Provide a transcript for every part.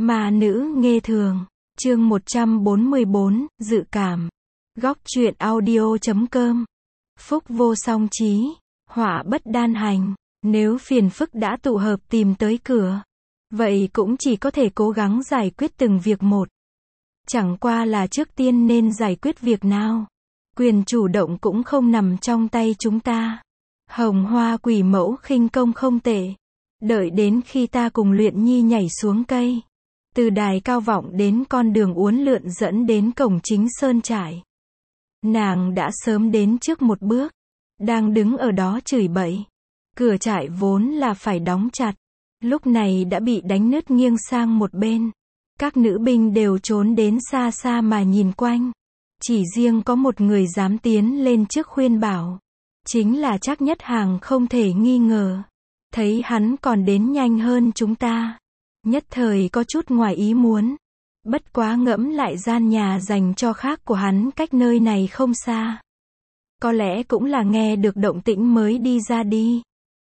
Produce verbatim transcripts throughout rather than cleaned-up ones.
Ma nữ nghê thường, chương một trăm bốn mươi bốn, dự cảm. Góc truyện audio chấm com. Phúc vô song chí, họa bất đan hành. Nếu phiền phức đã tụ hợp tìm tới cửa, vậy cũng chỉ có thể cố gắng giải quyết từng việc một. Chẳng qua là trước tiên nên giải quyết việc nào. Quyền chủ động cũng không nằm trong tay chúng ta. Hồng Hoa quỷ mẫu khinh công không tệ. Đợi đến khi ta cùng Luyện Nhi nhảy xuống cây, từ đài cao vọng đến con đường uốn lượn dẫn đến cổng chính sơn trại, nàng đã sớm đến trước một bước, đang đứng ở đó chửi bậy. Cửa trại vốn là phải đóng chặt, lúc này đã bị đánh nứt nghiêng sang một bên. Các nữ binh đều trốn đến xa xa mà nhìn quanh. Chỉ riêng có một người dám tiến lên trước khuyên bảo, chính là Trác Nhất Hàng không thể nghi ngờ. Thấy hắn còn đến nhanh hơn chúng ta, nhất thời có chút ngoài ý muốn. Bất quá ngẫm lại gian nhà dành cho khác của hắn cách nơi này không xa, có lẽ cũng là nghe được động tĩnh mới đi ra đi.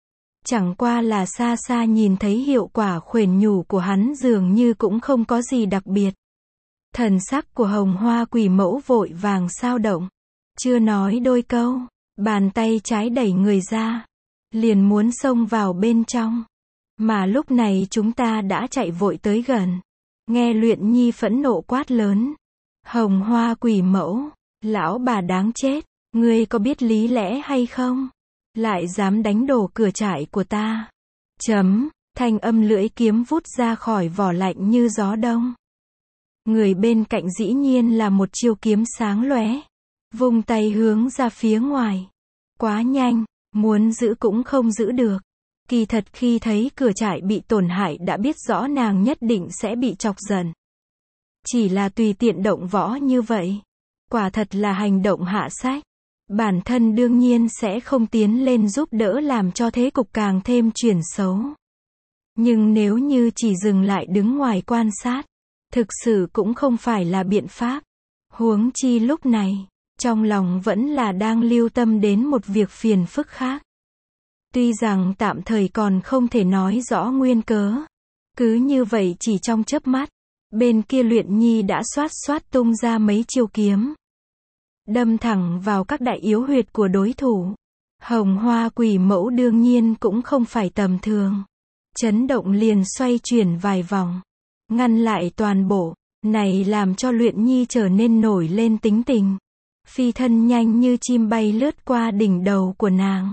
Chẳng qua là xa xa nhìn thấy hiệu quả khuyên nhủ của hắn dường như cũng không có gì đặc biệt. Thần sắc của Hồng Hoa quỷ mẫu vội vàng xao động, chưa nói đôi câu, bàn tay trái đẩy người ra, liền muốn xông vào bên trong. Mà lúc này chúng ta đã chạy vội tới gần. Nghe Luyện Nhi phẫn nộ quát lớn: Hồng Hoa quỷ mẫu, lão bà đáng chết, ngươi có biết lý lẽ hay không? Lại dám đánh đổ cửa trại của ta. Chấm, thanh âm lưỡi kiếm vút ra khỏi vỏ lạnh như gió đông. Người bên cạnh dĩ nhiên là một chiêu kiếm sáng lóe, vung tay hướng ra phía ngoài. Quá nhanh, muốn giữ cũng không giữ được. Kỳ thật khi thấy cửa trại bị tổn hại đã biết rõ nàng nhất định sẽ bị chọc giận. Chỉ là tùy tiện động võ như vậy, quả thật là hành động hạ sách. Bản thân đương nhiên sẽ không tiến lên giúp đỡ làm cho thế cục càng thêm chuyển xấu. Nhưng nếu như chỉ dừng lại đứng ngoài quan sát, thực sự cũng không phải là biện pháp. Huống chi lúc này, trong lòng vẫn là đang lưu tâm đến một việc phiền phức khác. Tuy rằng tạm thời còn không thể nói rõ nguyên cớ. Cứ như vậy chỉ trong chớp mắt, bên kia Luyện Nhi đã xoát xoát tung ra mấy chiêu kiếm, đâm thẳng vào các đại yếu huyệt của đối thủ. Hồng Hoa quỷ mẫu đương nhiên cũng không phải tầm thường. Chấn động liền xoay chuyển vài vòng, ngăn lại toàn bộ. Này làm cho Luyện Nhi trở nên nổi lên tính tình. Phi thân nhanh như chim bay lướt qua đỉnh đầu của nàng.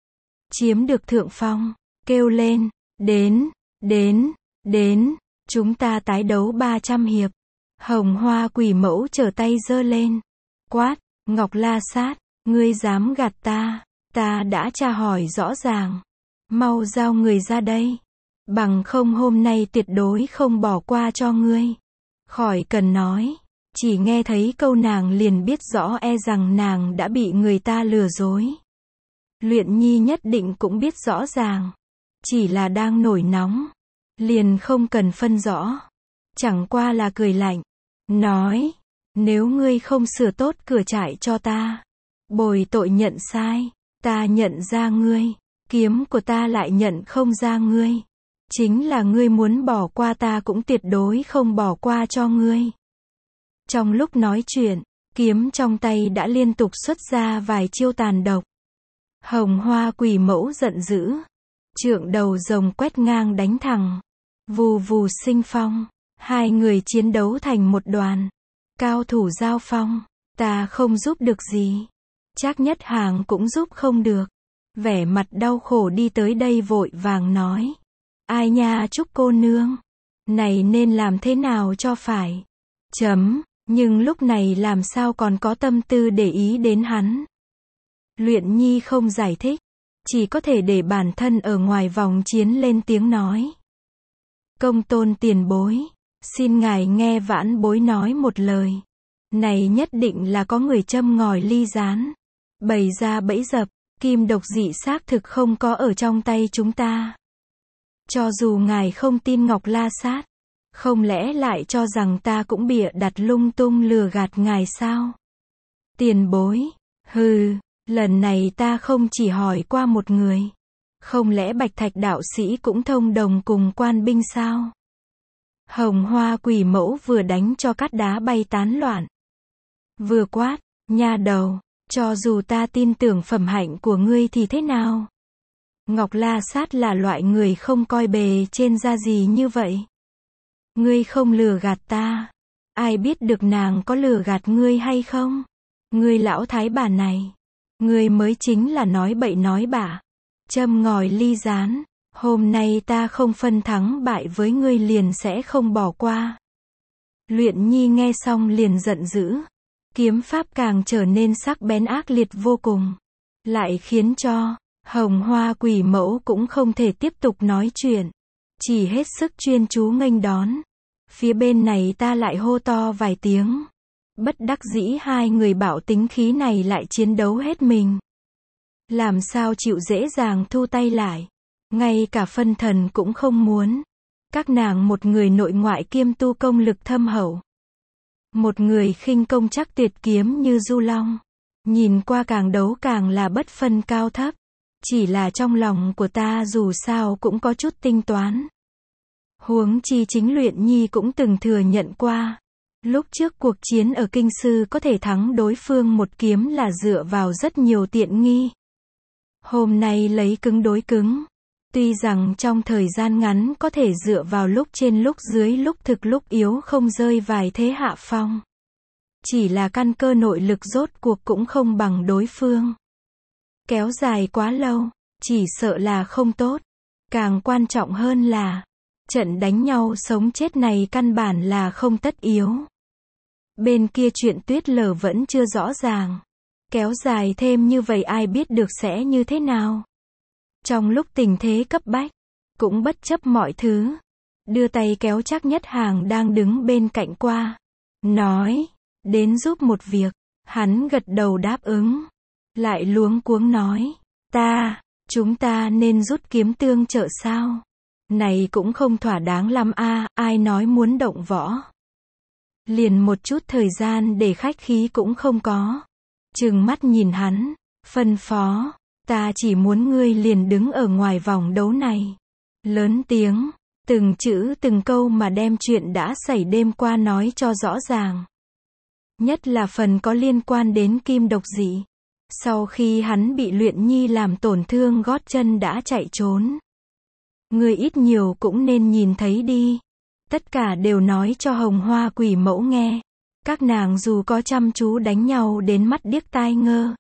Chiếm được thượng phong, kêu lên, đến, đến, đến, chúng ta tái đấu ba trăm hiệp. Hồng Hoa quỷ mẫu trở tay giơ lên, quát: Ngọc La Sát, ngươi dám gạt ta, ta đã tra hỏi rõ ràng. Mau giao người ra đây, bằng không hôm nay tuyệt đối không bỏ qua cho ngươi. Khỏi cần nói, chỉ nghe thấy câu nàng liền biết rõ e rằng nàng đã bị người ta lừa dối. Luyện Nhi nhất định cũng biết rõ ràng, chỉ là đang nổi nóng, liền không cần phân rõ. Chẳng qua là cười lạnh, nói: Nếu ngươi không sửa tốt cửa trại cho ta, bồi tội nhận sai, ta nhận ra ngươi, kiếm của ta lại nhận không ra ngươi. Chính là ngươi muốn bỏ qua ta cũng tuyệt đối không bỏ qua cho ngươi. Trong lúc nói chuyện, kiếm trong tay đã liên tục xuất ra vài chiêu tàn độc. Hồng Hoa quỷ mẫu giận dữ, trượng đầu rồng quét ngang đánh thẳng, vù vù sinh phong. Hai người chiến đấu thành một đoàn, cao thủ giao phong. Ta không giúp được gì, Trác Nhất Hàng cũng giúp không được. Vẻ mặt đau khổ đi tới đây vội vàng nói: Ai nha Trúc cô nương, này nên làm thế nào cho phải? Chấm, nhưng lúc này làm sao còn có tâm tư để ý đến hắn. Luyện Nhi không giải thích, chỉ có thể để bản thân ở ngoài vòng chiến lên tiếng nói: Công tôn tiền bối, xin ngài nghe vãn bối nói một lời. Này nhất định là có người châm ngòi ly gián, bày ra bẫy dập. Kim độc dị xác thực không có ở trong tay chúng ta. Cho dù ngài không tin Ngọc La Sát, không lẽ lại cho rằng ta cũng bịa đặt lung tung lừa gạt ngài sao? Tiền bối, hừ, lần này ta không chỉ hỏi qua một người. Không lẽ Bạch Thạch đạo sĩ cũng thông đồng cùng quan binh sao? Hồng Hoa Quỷ Mẫu vừa đánh cho cát đá bay tán loạn, vừa quát, nha đầu, cho dù ta tin tưởng phẩm hạnh của ngươi thì thế nào? Ngọc La Sát là loại người không coi bề trên ra gì như vậy. Ngươi không lừa gạt ta, ai biết được nàng có lừa gạt ngươi hay không? Ngươi lão thái bà này, ngươi mới chính là nói bậy nói bạ, châm ngòi ly gián, hôm nay ta không phân thắng bại với ngươi liền sẽ không bỏ qua. Luyện Nhi nghe xong liền giận dữ, kiếm pháp càng trở nên sắc bén ác liệt vô cùng, lại khiến cho Hồng Hoa Quỷ Mẫu cũng không thể tiếp tục nói chuyện, chỉ hết sức chuyên chú nghênh đón. Phía bên này ta lại hô to vài tiếng, bất đắc dĩ hai người bạo tính khí này lại chiến đấu hết mình. Làm sao chịu dễ dàng thu tay lại, ngay cả phân thần cũng không muốn. Các nàng một người nội ngoại kiêm tu công lực thâm hậu, một người khinh công chắc tuyệt kiếm như du long, nhìn qua càng đấu càng là bất phân cao thấp. Chỉ là trong lòng của ta dù sao cũng có chút tính toán. Huống chi chính Luyện Nhi cũng từng thừa nhận qua, lúc trước cuộc chiến ở Kinh Sư có thể thắng đối phương một kiếm là dựa vào rất nhiều tiện nghi. Hôm nay lấy cứng đối cứng, tuy rằng trong thời gian ngắn có thể dựa vào lúc trên lúc dưới lúc thực lúc yếu không rơi vài thế hạ phong. Chỉ là căn cơ nội lực rốt cuộc cũng không bằng đối phương. Kéo dài quá lâu, chỉ sợ là không tốt. Càng quan trọng hơn là, trận đánh nhau sống chết này căn bản là không tất yếu. Bên kia chuyện Tuyết Lở vẫn chưa rõ ràng. Kéo dài thêm như vậy ai biết được sẽ như thế nào. Trong lúc tình thế cấp bách, cũng bất chấp mọi thứ, đưa tay kéo Trác Nhất Hàng đang đứng bên cạnh qua. Nói, đến giúp một việc. Hắn gật đầu đáp ứng. Lại luống cuống nói, ta, chúng ta nên rút kiếm tương trợ sao? Này cũng không thỏa đáng lắm a, ai nói muốn động võ. Liền một chút thời gian để khách khí cũng không có. Trừng mắt nhìn hắn, phân phó, ta chỉ muốn ngươi liền đứng ở ngoài vòng đấu này. Lớn tiếng, từng chữ từng câu mà đem chuyện đã xảy đêm qua nói cho rõ ràng. Nhất là phần có liên quan đến kim độc dị. Sau khi hắn bị Luyện Nhi làm tổn thương gót chân đã chạy trốn. Người ít nhiều cũng nên nhìn thấy đi. Tất cả đều nói cho Hồng Hoa Quỷ Mẫu nghe. Các nàng dù có chăm chú đánh nhau đến mắt điếc tai ngơ,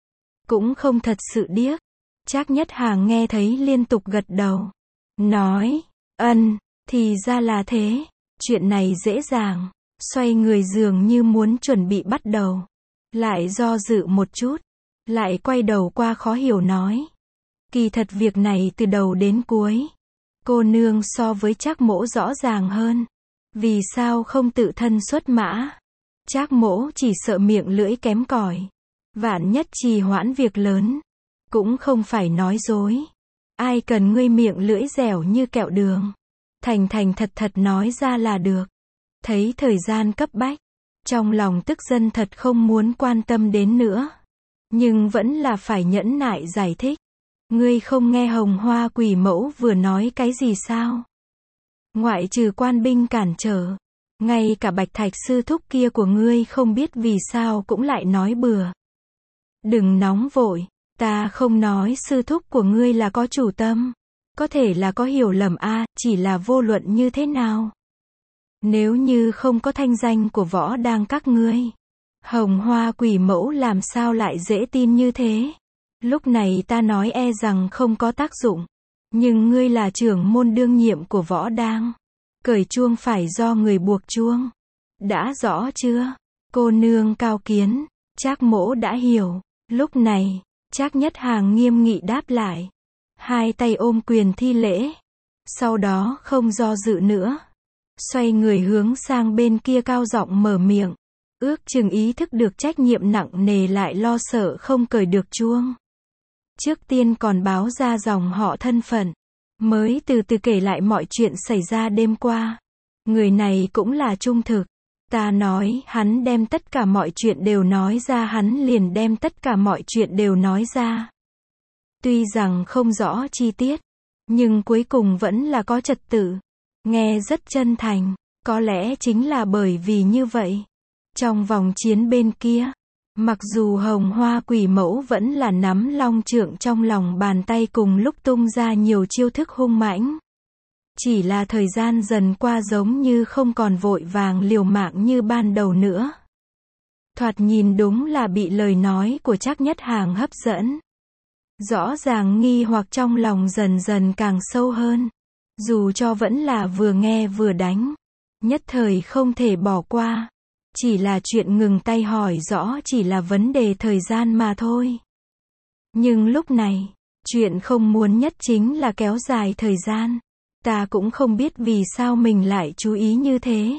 cũng không thật sự điếc. Trác Nhất Hàng nghe thấy liên tục gật đầu. Nói, ân, thì ra là thế. Chuyện này dễ dàng. Xoay người dường như muốn chuẩn bị bắt đầu. Lại do dự một chút. Lại quay đầu qua khó hiểu nói. Kỳ thật việc này từ đầu đến cuối, cô nương so với Trác mỗ rõ ràng hơn. Vì sao không tự thân xuất mã? Trác mỗ chỉ sợ miệng lưỡi kém cỏi, vạn nhất trì hoãn việc lớn. Cũng không phải nói dối. Ai cần ngươi miệng lưỡi dẻo như kẹo đường. Thành thành thật thật nói ra là được. Thấy thời gian cấp bách, trong lòng tức giận thật không muốn quan tâm đến nữa. Nhưng vẫn là phải nhẫn nại giải thích. Ngươi không nghe Hồng Hoa Quỷ Mẫu vừa nói cái gì sao? Ngoại trừ quan binh cản trở, ngay cả Bạch Thạch sư thúc kia của ngươi không biết vì sao cũng lại nói bừa. Đừng nóng vội, ta không nói sư thúc của ngươi là có chủ tâm. Có thể là có hiểu lầm a, chỉ là vô luận như thế nào. Nếu như không có thanh danh của võ đang các ngươi, Hồng Hoa Quỷ Mẫu làm sao lại dễ tin như thế? Lúc này ta nói e rằng không có tác dụng. Nhưng ngươi là trưởng môn đương nhiệm của võ đang. Cởi chuông phải do người buộc chuông. Đã rõ chưa? Cô nương cao kiến. Trác mỗ đã hiểu. Lúc này, Trác Nhất Hàng nghiêm nghị đáp lại. Hai tay ôm quyền thi lễ. Sau đó không do dự nữa. Xoay người hướng sang bên kia cao giọng mở miệng. Ước chừng ý thức được trách nhiệm nặng nề lại lo sợ không cởi được chuông. Trước tiên còn báo ra dòng họ thân phận. Mới từ từ kể lại mọi chuyện xảy ra đêm qua. Người này cũng là trung thực. Ta nói hắn đem tất cả mọi chuyện đều nói ra, hắn liền đem tất cả mọi chuyện đều nói ra. Tuy rằng không rõ chi tiết, nhưng cuối cùng vẫn là có trật tự. Nghe rất chân thành. Có lẽ chính là bởi vì như vậy. Trong vòng chiến bên kia, mặc dù Hồng Hoa Quỷ Mẫu vẫn là nắm long trượng trong lòng bàn tay cùng lúc tung ra nhiều chiêu thức hung mãnh. Chỉ là thời gian dần qua giống như không còn vội vàng liều mạng như ban đầu nữa. Thoạt nhìn đúng là bị lời nói của Trác Nhất Hàng hấp dẫn. Rõ ràng nghi hoặc trong lòng dần dần càng sâu hơn. Dù cho vẫn là vừa nghe vừa đánh. Nhất thời không thể bỏ qua. Chỉ là chuyện ngừng tay hỏi rõ chỉ là vấn đề thời gian mà thôi. Nhưng lúc này, chuyện không muốn nhất chính là kéo dài thời gian. Ta cũng không biết vì sao mình lại chú ý như thế.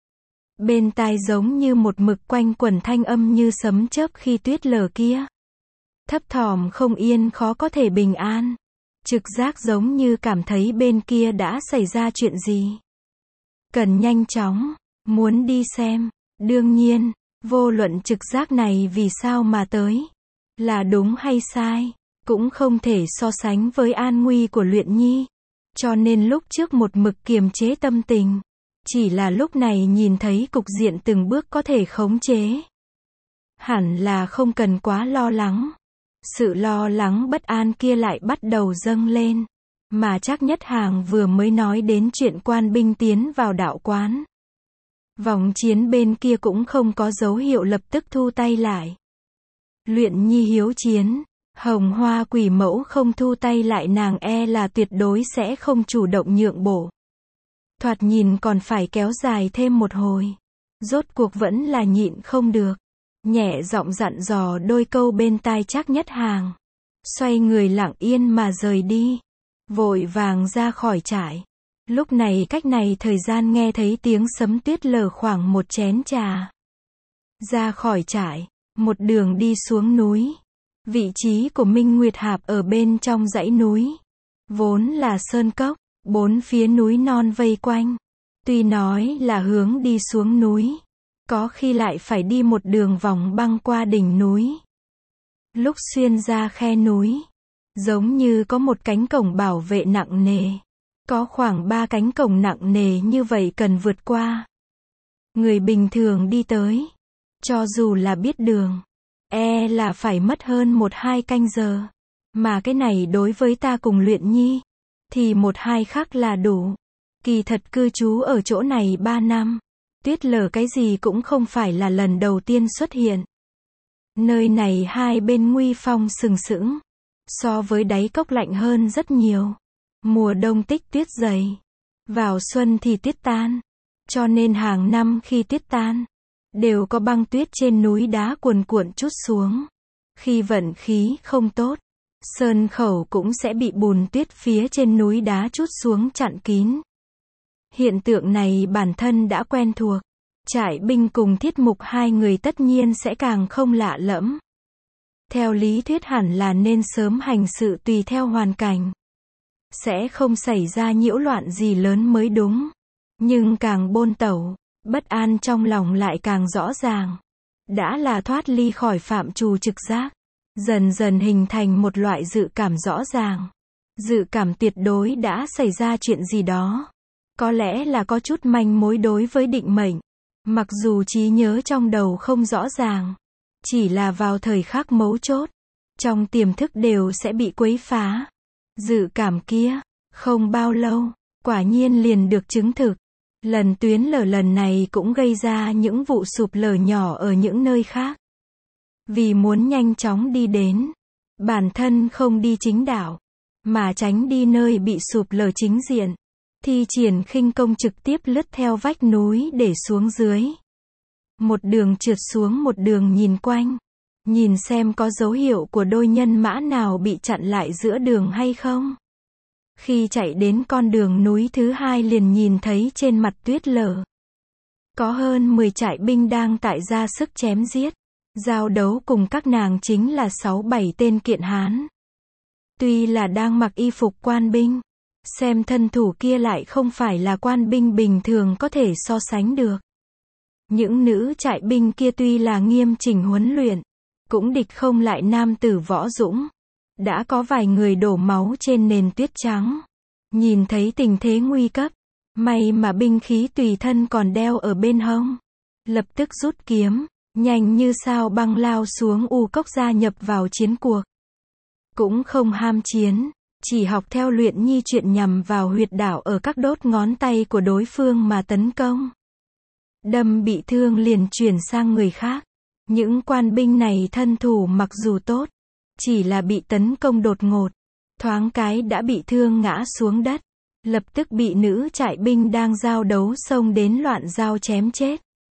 Bên tai giống như một mực quanh quẩn thanh âm như sấm chớp khi tuyết lở kia. Thấp thỏm không yên khó có thể bình an. Trực giác giống như cảm thấy bên kia đã xảy ra chuyện gì. Cần nhanh chóng, muốn đi xem. Đương nhiên, vô luận trực giác này vì sao mà tới. Là đúng hay sai, cũng không thể so sánh với an nguy của Luyện Nhi. Cho nên lúc trước một mực kiềm chế tâm tình. Chỉ là lúc này nhìn thấy cục diện từng bước có thể khống chế. Hẳn là không cần quá lo lắng. Sự lo lắng bất an kia lại bắt đầu dâng lên. Mà Trác Nhất Hàng vừa mới nói đến chuyện quan binh tiến vào đạo quán. Vòng chiến bên kia cũng không có dấu hiệu lập tức thu tay lại. Luyện Nhi hiếu chiến. Hồng Hoa Quỷ Mẫu không thu tay lại nàng e là tuyệt đối sẽ không chủ động nhượng bộ. Thoạt nhìn còn phải kéo dài thêm một hồi. Rốt cuộc vẫn là nhịn không được. Nhẹ giọng dặn dò đôi câu bên tai Trác Nhất Hàng. Xoay người lặng yên mà rời đi. Vội vàng ra khỏi trại. Lúc này cách này thời gian nghe thấy tiếng sấm tuyết lở khoảng một chén trà. Ra khỏi trại, một đường đi xuống núi. Vị trí của Minh Nguyệt Hạp ở bên trong dãy núi. Vốn là sơn cốc, bốn phía núi non vây quanh. Tuy nói là hướng đi xuống núi, có khi lại phải đi một đường vòng băng qua đỉnh núi. Lúc xuyên ra khe núi, giống như có một cánh cổng bảo vệ nặng nề. Có khoảng ba cánh cổng nặng nề như vậy cần vượt qua. Người bình thường đi tới, cho dù là biết đường, e là phải mất hơn một hai canh giờ. Mà cái này đối với ta cùng Luyện Nhi, thì một hai khắc là đủ. Kỳ thật cư trú ở chỗ này ba năm. Tuyết lở cái gì cũng không phải là lần đầu tiên xuất hiện. Nơi này hai bên nguy phong sừng sững. So với đáy cốc lạnh hơn rất nhiều. Mùa đông tích tuyết dày. Vào xuân thì tuyết tan. Cho nên hàng năm khi tuyết tan, đều có băng tuyết trên núi đá cuồn cuộn trút xuống. Khi vận khí không tốt, sơn khẩu cũng sẽ bị bùn tuyết phía trên núi đá trút xuống chặn kín. Hiện tượng này bản thân đã quen thuộc. Trại binh cùng Thiết Mục hai người tất nhiên sẽ càng không lạ lẫm. Theo lý thuyết hẳn là nên sớm hành sự tùy theo hoàn cảnh. Sẽ không xảy ra nhiễu loạn gì lớn mới đúng. Nhưng càng bôn tẩu, bất an trong lòng lại càng rõ ràng. Đã là thoát ly khỏi phạm trù trực giác. Dần dần hình thành một loại dự cảm rõ ràng. Dự cảm tuyệt đối đã xảy ra chuyện gì đó. Có lẽ là có chút manh mối đối với định mệnh. Mặc dù trí nhớ trong đầu không rõ ràng. Chỉ là vào thời khắc mấu chốt. Trong tiềm thức đều sẽ bị quấy phá. Dự cảm kia, không bao lâu, quả nhiên liền được chứng thực. Lần tuyến lở lần này cũng gây ra những vụ sụp lở nhỏ ở những nơi khác. Vì muốn nhanh chóng đi đến, bản thân không đi chính đạo, mà tránh đi nơi bị sụp lở chính diện. Thi triển khinh công trực tiếp lướt theo vách núi để xuống dưới. Một đường trượt xuống một đường nhìn quanh. Nhìn xem có dấu hiệu của đôi nhân mã nào bị chặn lại giữa đường hay không. Khi chạy đến con đường núi thứ hai liền nhìn thấy trên mặt tuyết lở. Có hơn mười trại binh đang tại ra sức chém giết. Giao đấu cùng các nàng chính là sáu bảy tên kiện hán. Tuy là đang mặc y phục quan binh. Xem thân thủ kia lại không phải là quan binh bình thường có thể so sánh được. Những nữ trại binh kia tuy là nghiêm chỉnh huấn luyện, cũng địch không lại nam tử võ dũng. Đã có vài người đổ máu trên nền tuyết trắng. Nhìn thấy tình thế nguy cấp, May mà binh khí tùy thân còn đeo ở bên hông. Lập tức rút kiếm, nhanh như sao băng lao xuống U Cốc gia nhập vào chiến cuộc. Cũng không ham chiến, chỉ học theo Luyện Nhi chuyện nhằm vào huyệt đạo ở các đốt ngón tay của đối phương mà tấn công. Đâm bị thương liền chuyển sang người khác. Những quan binh này thân thủ mặc dù tốt, chỉ là bị tấn công đột ngột, thoáng cái đã bị thương ngã xuống đất, lập tức bị nữ trại binh đang giao đấu xông đến loạn giao chém chết.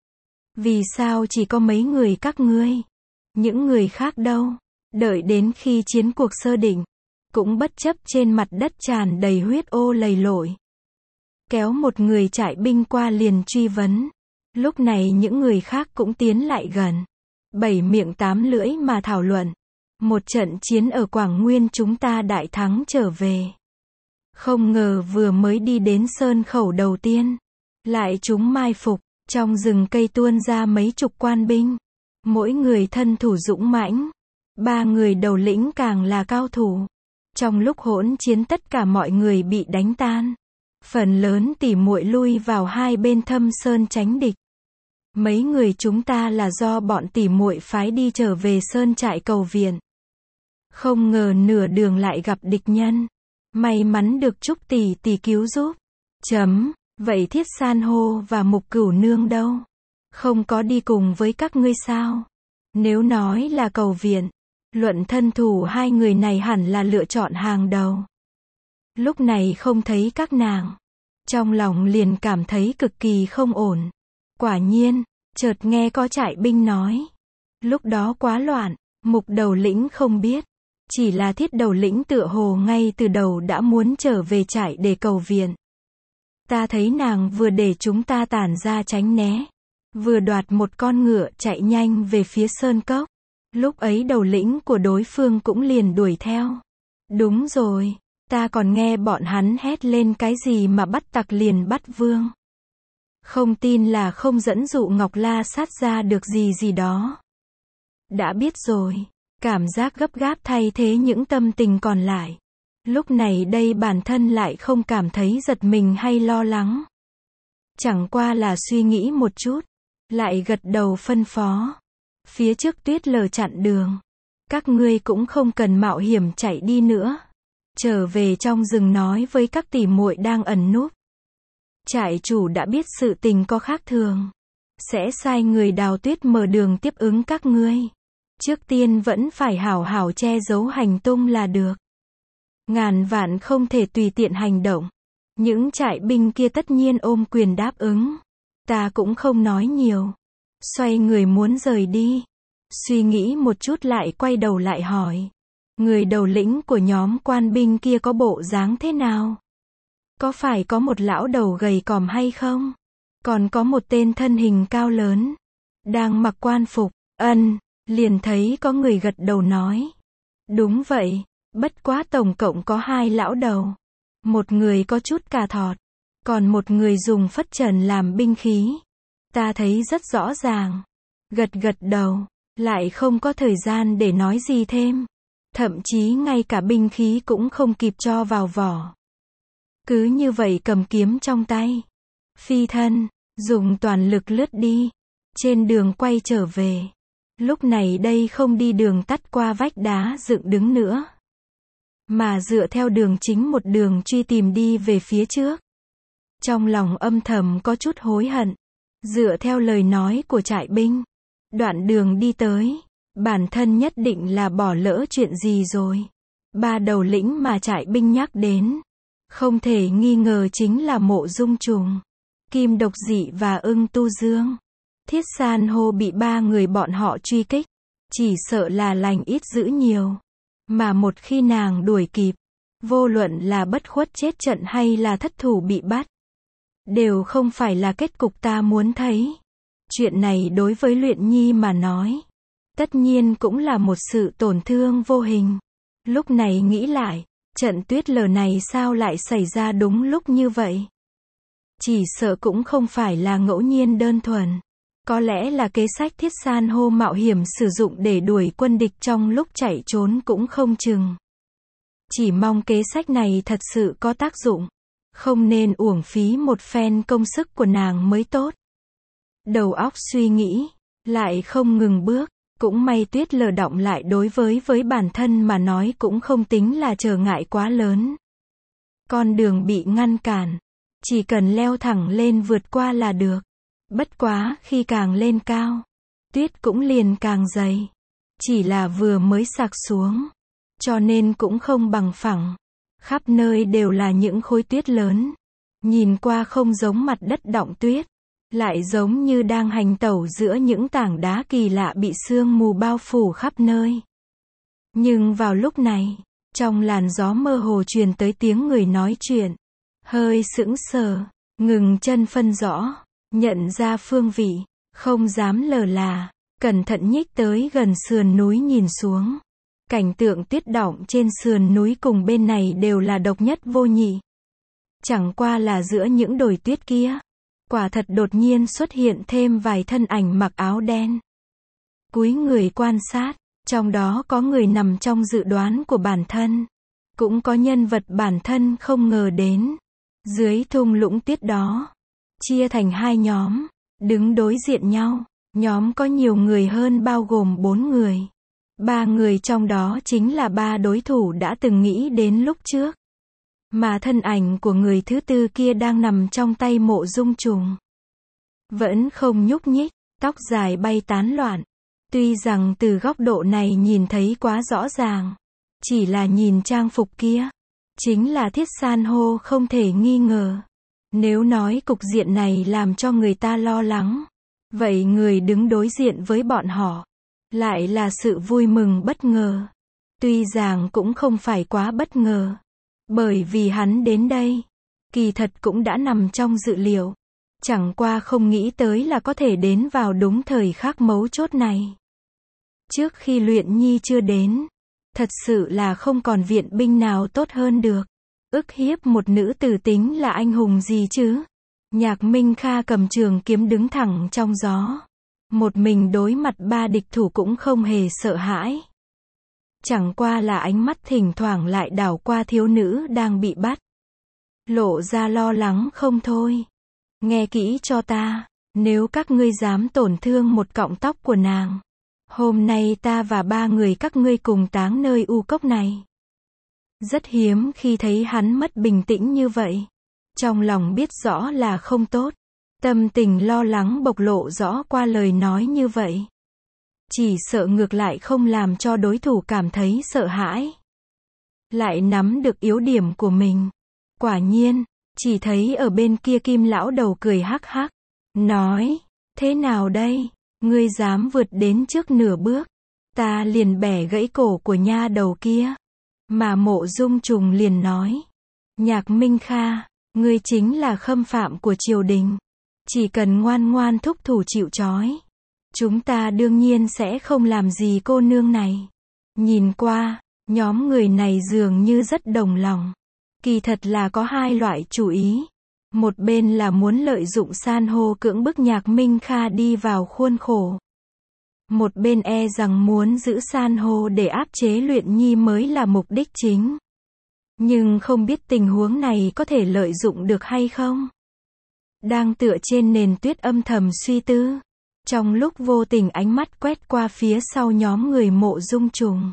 Vì sao chỉ có mấy người các ngươi? Những người khác đâu? Đợi đến khi chiến cuộc sơ định, cũng bất chấp trên mặt đất tràn đầy huyết ô lầy lội. Kéo một người trại binh qua liền truy vấn. Lúc này những người khác cũng tiến lại gần. Bảy miệng tám lưỡi mà thảo luận. Một trận chiến ở Quảng Nguyên chúng ta đại thắng trở về. Không ngờ vừa mới đi đến sơn khẩu đầu tiên, lại chúng mai phục, trong rừng cây tuôn ra mấy chục quan binh. Mỗi người thân thủ dũng mãnh. Ba người đầu lĩnh càng là cao thủ. Trong lúc hỗn chiến tất cả mọi người bị đánh tan. Phần lớn tỉ muội lui vào hai bên thâm sơn tránh địch. Mấy người chúng ta là do bọn tỉ muội phái đi trở về sơn trại cầu viện. Không ngờ nửa đường lại gặp địch nhân. May mắn được Trúc tỷ tỷ cứu giúp. Chấm, vậy Thiết San hô và Mục Cửu nương đâu? Không có đi cùng với các ngươi sao? Nếu nói là cầu viện, luận thân thủ hai người này hẳn là lựa chọn hàng đầu. Lúc này không thấy các nàng, trong lòng liền cảm thấy cực kỳ không ổn. Quả nhiên, chợt nghe có trại binh nói. Lúc đó quá loạn, Mục đầu lĩnh không biết. Chỉ là Thiết đầu lĩnh tựa hồ ngay từ đầu đã muốn trở về trại để cầu viện. Ta thấy nàng vừa để chúng ta tản ra tránh né, vừa đoạt một con ngựa chạy nhanh về phía sơn cốc. Lúc ấy đầu lĩnh của đối phương cũng liền đuổi theo. Đúng rồi, ta còn nghe bọn hắn hét lên cái gì mà bắt tặc liền bắt vương. Không tin là không dẫn dụ Ngọc La Sát ra được gì gì đó. Đã biết rồi, cảm giác gấp gáp thay thế những tâm tình còn lại. Lúc này đây bản thân lại không cảm thấy giật mình hay lo lắng. Chẳng qua là suy nghĩ một chút, lại gật đầu phân phó. Phía trước tuyết lở chặn đường. Các ngươi cũng không cần mạo hiểm chạy đi nữa. Trở về trong rừng nói với các tỷ muội đang ẩn núp. Trại chủ đã biết sự tình có khác thường. Sẽ sai người đào tuyết mở đường tiếp ứng các ngươi. Trước tiên vẫn phải hảo hảo che giấu hành tung là được. Ngàn vạn không thể tùy tiện hành động. Những trại binh kia tất nhiên ôm quyền đáp ứng. Ta cũng không nói nhiều. Xoay người muốn rời đi. Suy nghĩ một chút lại quay đầu lại hỏi. Người đầu lĩnh của nhóm quan binh kia có bộ dáng thế nào? Có phải có một lão đầu gầy còm hay không? Còn có một tên thân hình cao lớn. Đang mặc quan phục. Ân, liền thấy có người gật đầu nói. Đúng vậy, bất quá tổng cộng có hai lão đầu. Một người có chút cà thọt. Còn một người dùng phất trần làm binh khí. Ta thấy rất rõ ràng. Gật gật đầu, lại không có thời gian để nói gì thêm. Thậm chí ngay cả binh khí cũng không kịp cho vào vỏ. Cứ như vậy cầm kiếm trong tay. Phi thân, dùng toàn lực lướt đi. Trên đường quay trở về. Lúc này đây không đi đường tắt qua vách đá dựng đứng nữa. Mà dựa theo đường chính một đường truy tìm đi về phía trước. Trong lòng âm thầm có chút hối hận. Dựa theo lời nói của trại binh. Đoạn đường đi tới. Bản thân nhất định là bỏ lỡ chuyện gì rồi. Ba đầu lĩnh mà trại binh nhắc đến. Không thể nghi ngờ chính là Mộ Dung Trùng, Kim Độc Dị và Ưng Tu Dương. Thiết San hô bị ba người bọn họ truy kích. Chỉ sợ là lành ít dữ nhiều. Mà một khi nàng đuổi kịp. Vô luận là bất khuất chết trận hay là thất thủ bị bắt. Đều không phải là kết cục ta muốn thấy. Chuyện này đối với Luyện Nhi mà nói. Tất nhiên cũng là một sự tổn thương vô hình. Lúc này nghĩ lại. Trận tuyết lở này sao lại xảy ra đúng lúc như vậy? Chỉ sợ cũng không phải là ngẫu nhiên đơn thuần. Có lẽ là kế sách Thiết San hô mạo hiểm sử dụng để đuổi quân địch trong lúc chạy trốn cũng không chừng. Chỉ mong kế sách này thật sự có tác dụng. Không nên uổng phí một phen công sức của nàng mới tốt. Đầu óc suy nghĩ, lại không ngừng bước. Cũng may tuyết lở đọng lại đối với với bản thân mà nói cũng không tính là trở ngại quá lớn. Con đường bị ngăn cản, chỉ cần leo thẳng lên vượt qua là được. Bất quá, khi càng lên cao, tuyết cũng liền càng dày. Chỉ là vừa mới sạc xuống, cho nên cũng không bằng phẳng. Khắp nơi đều là những khối tuyết lớn. Nhìn qua không giống mặt đất đọng tuyết, lại giống như đang hành tẩu giữa những tảng đá kỳ lạ bị sương mù bao phủ khắp nơi. Nhưng vào lúc này, trong làn gió mơ hồ truyền tới tiếng người nói chuyện. Hơi sững sờ, ngừng chân phân rõ, nhận ra phương vị, không dám lờ là, cẩn thận nhích tới gần sườn núi nhìn xuống. Cảnh tượng tuyết đọng trên sườn núi cùng bên này đều là độc nhất vô nhị. Chẳng qua là giữa những đồi tuyết kia, quả thật đột nhiên xuất hiện thêm vài thân ảnh mặc áo đen. Cúi người quan sát, trong đó có người nằm trong dự đoán của bản thân. Cũng có nhân vật bản thân không ngờ đến. Dưới thung lũng tuyết đó, chia thành hai nhóm, đứng đối diện nhau. Nhóm có nhiều người hơn bao gồm bốn người. Ba người trong đó chính là ba đối thủ đã từng nghĩ đến lúc trước. Mà thân ảnh của người thứ tư kia đang nằm trong tay Mộ Dung Trùng. Vẫn không nhúc nhích, tóc dài bay tán loạn. Tuy rằng từ góc độ này nhìn thấy quá rõ ràng. Chỉ là nhìn trang phục kia, chính là thiết san hô không thể nghi ngờ. Nếu nói cục diện này làm cho người ta lo lắng, vậy người đứng đối diện với bọn họ, lại là sự vui mừng bất ngờ. Tuy rằng cũng không phải quá bất ngờ. Bởi vì hắn đến đây, kỳ thật cũng đã nằm trong dự liệu. Chẳng qua không nghĩ tới là có thể đến vào đúng thời khắc mấu chốt này. Trước khi Luyện Nhi chưa đến, thật sự là không còn viện binh nào tốt hơn được. Ức hiếp một nữ tử tính là anh hùng gì chứ? Nhạc Minh Kha cầm trường kiếm đứng thẳng trong gió. Một mình đối mặt ba địch thủ cũng không hề sợ hãi. Chẳng qua là ánh mắt thỉnh thoảng lại đảo qua thiếu nữ đang bị bắt. Lộ ra lo lắng không thôi. Nghe kỹ cho ta, nếu các ngươi dám tổn thương một cọng tóc của nàng, hôm nay ta và ba người các ngươi cùng táng nơi u cốc này. Rất hiếm khi thấy hắn mất bình tĩnh như vậy. Trong lòng biết rõ là không tốt. Tâm tình lo lắng bộc lộ rõ qua lời nói như vậy. Chỉ sợ ngược lại không làm cho đối thủ cảm thấy sợ hãi. Lại nắm được yếu điểm của mình. Quả nhiên, chỉ thấy ở bên kia Kim lão đầu cười hắc hắc. Nói, thế nào đây? Ngươi dám vượt đến trước nửa bước, ta liền bẻ gãy cổ của nha đầu kia. Mà Mộ Dung Trùng liền nói, Nhạc Minh Kha, ngươi chính là khâm phạm của triều đình. Chỉ cần ngoan ngoan thúc thủ chịu trói, chúng ta đương nhiên sẽ không làm gì cô nương này. Nhìn qua, nhóm người này dường như rất đồng lòng. Kỳ thật là có hai loại chủ ý. Một bên là muốn lợi dụng san hô cưỡng bức Nhạc Minh Kha đi vào khuôn khổ. Một bên e rằng muốn giữ san hô để áp chế Luyện Nhi mới là mục đích chính. Nhưng không biết tình huống này có thể lợi dụng được hay không? Đang tựa trên nền tuyết âm thầm suy tư. Trong lúc vô tình ánh mắt quét qua phía sau nhóm người Mộ Dung Trùng.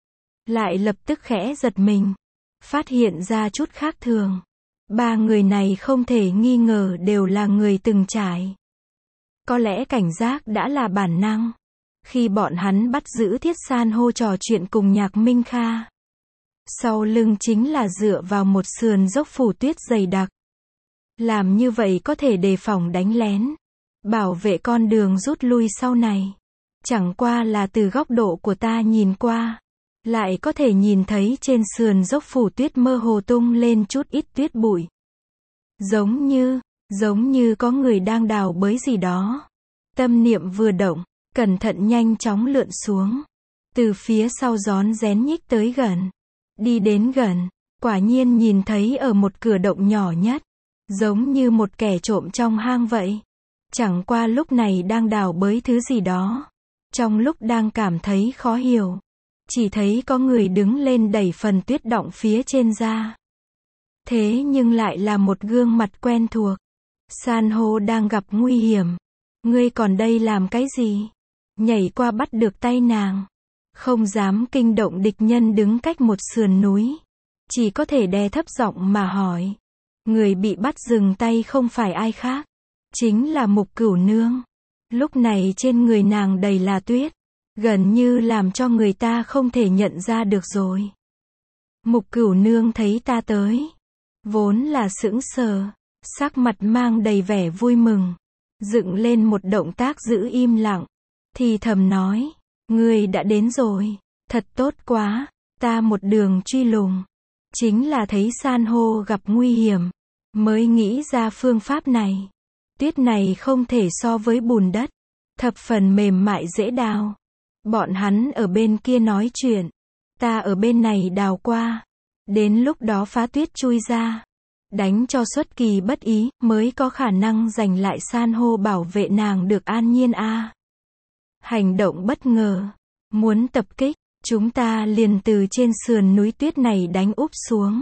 Lại lập tức khẽ giật mình. Phát hiện ra chút khác thường. Ba người này không thể nghi ngờ đều là người từng trải. Có lẽ cảnh giác đã là bản năng. Khi bọn hắn bắt giữ Thiết San hô trò chuyện cùng Nhạc Minh Kha. Sau lưng chính là dựa vào một sườn dốc phủ tuyết dày đặc. Làm như vậy có thể đề phòng đánh lén. Bảo vệ con đường rút lui sau này. Chẳng qua là từ góc độ của ta nhìn qua. Lại có thể nhìn thấy trên sườn dốc phủ tuyết mơ hồ tung lên chút ít tuyết bụi. Giống như, giống như có người đang đào bới gì đó. Tâm niệm vừa động, cẩn thận nhanh chóng lượn xuống. Từ phía sau rón rén nhích tới gần. Đi đến gần, quả nhiên nhìn thấy ở một cửa động nhỏ nhất. Giống như một kẻ trộm trong hang vậy. Chẳng qua lúc này đang đào bới thứ gì đó. Trong lúc đang cảm thấy khó hiểu. Chỉ thấy có người đứng lên đẩy phần tuyết đọng phía trên ra. Thế nhưng lại là một gương mặt quen thuộc. San hô đang gặp nguy hiểm. Ngươi còn đây làm cái gì? Nhảy qua bắt được tay nàng. Không dám kinh động địch nhân đứng cách một sườn núi. Chỉ có thể đè thấp giọng mà hỏi. Người bị bắt dừng tay không phải ai khác. Chính là Mục Cửu Nương. Lúc này trên người nàng đầy là tuyết. Gần như làm cho người ta không thể nhận ra được rồi. Mục Cửu Nương thấy ta tới. Vốn là sững sờ. Sắc mặt mang đầy vẻ vui mừng. Dựng lên một động tác giữ im lặng. Thì thầm nói. Ngươi đã đến rồi. Thật tốt quá. Ta một đường truy lùng. Chính là thấy san hô gặp nguy hiểm. Mới nghĩ ra phương pháp này. Tuyết này không thể so với bùn đất. Thập phần mềm mại dễ đào. Bọn hắn ở bên kia nói chuyện. Ta ở bên này đào qua. Đến lúc đó phá tuyết chui ra. Đánh cho xuất kỳ bất ý, mới có khả năng giành lại san hô bảo vệ nàng được an nhiên a. À. Hành động bất ngờ. Muốn tập kích, chúng ta liền từ trên sườn núi tuyết này đánh úp xuống.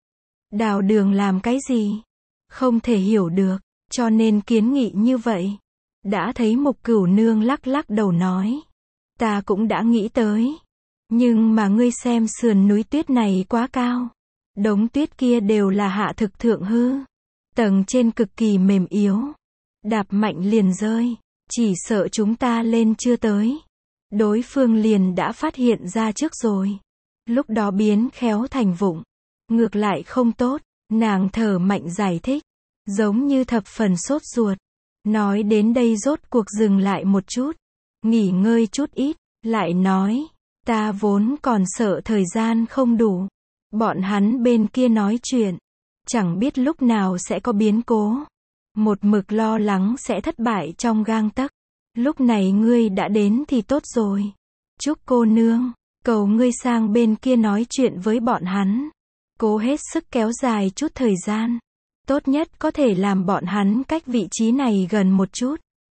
Đào đường làm cái gì? Không thể hiểu được, cho nên kiến nghị như vậy. Đã thấy Mục Cửu Nương lắc lắc đầu nói. Ta cũng đã nghĩ tới. Nhưng mà ngươi xem sườn núi tuyết này quá cao. Đống tuyết kia đều là hạ thực thượng hư. Tầng trên cực kỳ mềm yếu. Đạp mạnh liền rơi. Chỉ sợ chúng ta lên chưa tới. Đối phương liền đã phát hiện ra trước rồi. Lúc đó biến khéo thành vụng. Ngược lại không tốt. Nàng thở mạnh giải thích. Giống như thập phần sốt ruột. Nói đến đây rốt cuộc dừng lại một chút. Nghỉ ngơi chút ít. Lại nói. Ta vốn còn sợ thời gian không đủ. Bọn hắn bên kia nói chuyện. Chẳng biết lúc nào sẽ có biến cố. Một mực lo lắng sẽ thất bại trong gang tấc. Lúc này ngươi đã đến thì tốt rồi. Chúc cô nương. Cầu ngươi sang bên kia nói chuyện với bọn hắn. Cố hết sức kéo dài chút thời gian. Tốt nhất có thể làm bọn hắn cách vị trí này gần một chút.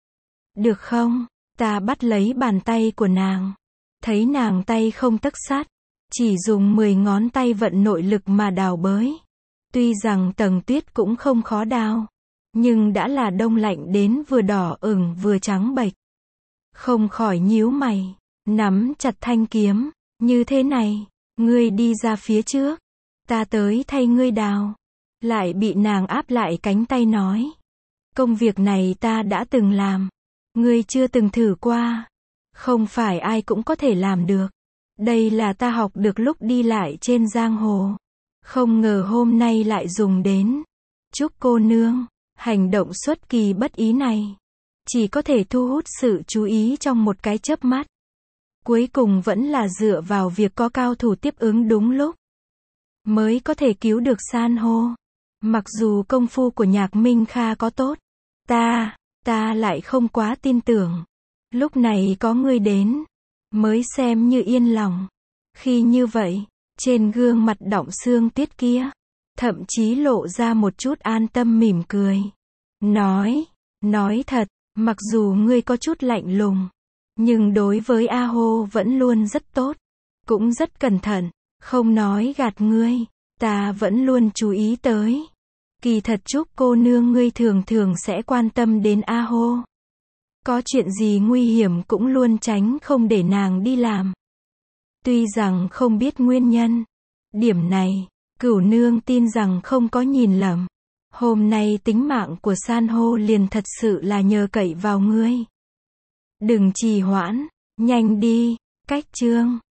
Được không? Ta bắt lấy bàn tay của nàng. Thấy nàng tay không tấc sắt. Chỉ dùng mười ngón tay vận nội lực mà đào bới. Tuy rằng tầng tuyết cũng không khó đào. Nhưng đã là đông lạnh đến vừa đỏ ửng vừa trắng bệch. Không khỏi nhíu mày. Nắm chặt thanh kiếm. Như thế này. Ngươi đi ra phía trước. Ta tới thay ngươi đào. Lại bị nàng áp lại cánh tay nói. Công việc này ta đã từng làm. Ngươi chưa từng thử qua. Không phải ai cũng có thể làm được. Đây là ta học được lúc đi lại trên giang hồ. Không ngờ hôm nay lại dùng đến. Chúc cô nương. Hành động xuất kỳ bất ý này. Chỉ có thể thu hút sự chú ý trong một cái chớp mắt. Cuối cùng vẫn là dựa vào việc có cao thủ tiếp ứng đúng lúc. Mới có thể cứu được san hô. Mặc dù công phu của Nhạc Minh Kha có tốt. Ta, ta lại không quá tin tưởng. Lúc này có ngươi đến. Mới xem như yên lòng. Khi như vậy, trên gương mặt đọng xương tuyết kia. Thậm chí lộ ra một chút an tâm mỉm cười. Nói, nói thật, mặc dù ngươi có chút lạnh lùng. Nhưng đối với A Hô vẫn luôn rất tốt. Cũng rất cẩn thận. Không nói gạt ngươi. Ta vẫn luôn chú ý tới. Kỳ thật Chúc cô nương ngươi thường thường sẽ quan tâm đến A Hô. Có chuyện gì nguy hiểm cũng luôn tránh không để nàng đi làm. Tuy rằng không biết nguyên nhân. Điểm này, Cửu nương tin rằng không có nhìn lầm. Hôm nay tính mạng của san hô liền thật sự là nhờ cậy vào ngươi. Đừng trì hoãn, nhanh đi, cách chương.